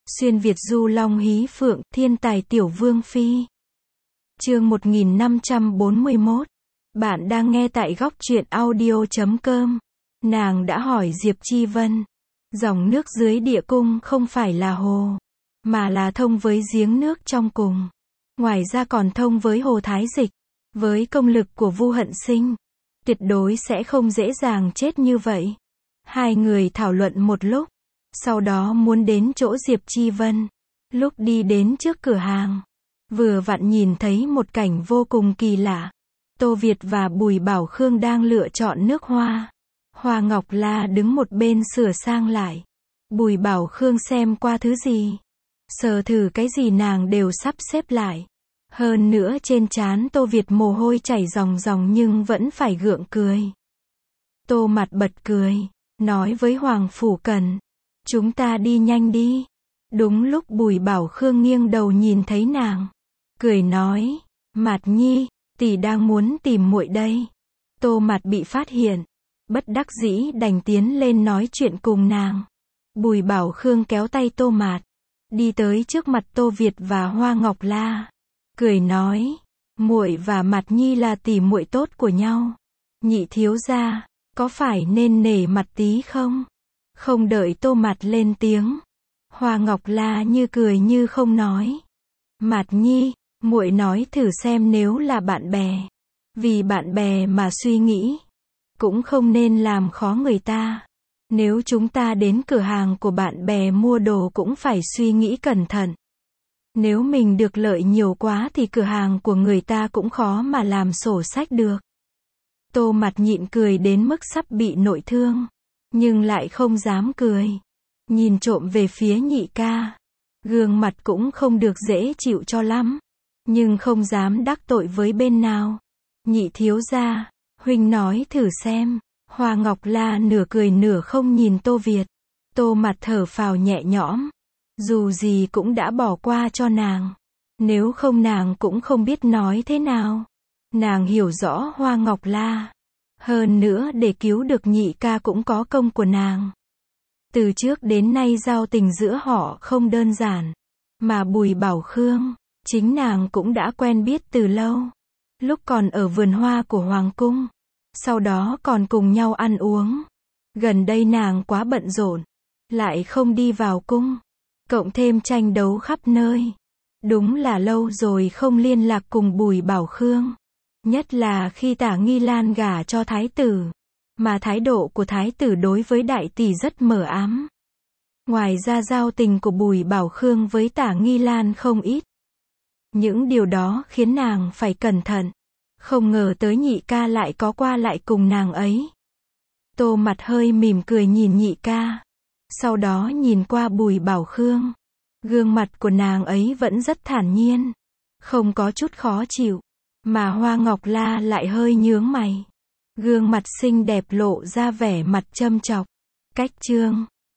Xuyên Việt du long hí phượng, thiên tài tiểu vương phi. Chương 1541. Bạn đang nghe tại góc truyện audio.com. Nàng đã hỏi Diệp Chi Vân. Dòng nước dưới địa cung không phải là hồ, mà là thông với giếng nước trong cùng. Ngoài ra còn thông với hồ Thái Dịch. Với công lực của Vu Hận Sinh, tuyệt đối sẽ không dễ dàng chết như vậy. Hai người thảo luận một lúc, sau đó muốn đến chỗ Diệp Chi Vân. Lúc đi đến trước cửa hàng, vừa vặn nhìn thấy một cảnh vô cùng kỳ lạ. Tô Việt và Bùi Bảo Khương đang lựa chọn nước hoa. Hoa Ngọc La đứng một bên sửa sang lại. Bùi Bảo Khương xem qua thứ gì, sờ thử cái gì nàng đều sắp xếp lại. Hơn nữa trên trán Tô Việt mồ hôi chảy ròng ròng nhưng vẫn phải gượng cười. Tô Mặt bật cười, nói với Hoàng Phủ Cần, chúng ta đi nhanh đi. Đúng lúc Bùi Bảo Khương nghiêng đầu nhìn thấy nàng, cười nói, Mạt Nhi, tỷ đang muốn tìm muội đây. Tô Mặt bị phát hiện, bất đắc dĩ đành tiến lên nói chuyện cùng nàng. Bùi Bảo Khương kéo tay Tô Mạt, đi tới trước mặt Tô Việt và Hoa Ngọc La, cười nói, muội và Mạt Nhi là tỷ muội tốt của nhau. Nhị thiếu gia, có phải nên nể mặt tí không? Không đợi Tô Mạt lên tiếng, Hoa Ngọc La như cười như không nói. Mạt Nhi, muội nói thử xem nếu là bạn bè, vì bạn bè mà suy nghĩ, cũng không nên làm khó người ta. Nếu chúng ta đến cửa hàng của bạn bè mua đồ cũng phải suy nghĩ cẩn thận. Nếu mình được lợi nhiều quá thì cửa hàng của người ta cũng khó mà làm sổ sách được. Tô Mặt nhịn cười đến mức sắp bị nội thương, nhưng lại không dám cười. Nhìn trộm về phía nhị ca, gương mặt cũng không được dễ chịu cho lắm, nhưng không dám đắc tội với bên nào. Nhị thiếu gia, huynh nói thử xem. Hoa Ngọc La nửa cười nửa không nhìn Tô Việt. Tô Mặt thở phào nhẹ nhõm, dù gì cũng đã bỏ qua cho nàng, nếu không nàng cũng không biết nói thế nào. Nàng hiểu rõ Hoa Ngọc La, hơn nữa để cứu được nhị ca cũng có công của nàng. Từ trước đến nay giao tình giữa họ không đơn giản, mà Bùi Bảo Khương, chính nàng cũng đã quen biết từ lâu. Lúc còn ở vườn hoa của Hoàng cung, sau đó còn cùng nhau ăn uống. Gần đây nàng quá bận rộn, lại không đi vào cung, cộng thêm tranh đấu khắp nơi. Đúng là lâu rồi không liên lạc cùng Bùi Bảo Khương. Nhất là khi Tả Nghi Lan gả cho thái tử, mà thái độ của thái tử đối với đại tỷ rất mờ ám. Ngoài ra giao tình của Bùi Bảo Khương với Tả Nghi Lan không ít. Những điều đó khiến nàng phải cẩn thận. Không ngờ tới nhị ca lại có qua lại cùng nàng ấy. Tô Mặt hơi mỉm cười nhìn nhị ca, sau đó nhìn qua Bùi Bảo Khương. Gương mặt của nàng ấy vẫn rất thản nhiên, không có chút khó chịu, mà Hoa Ngọc La lại hơi nhướng mày. Gương mặt xinh đẹp lộ ra vẻ mặt châm chọc. Cách chương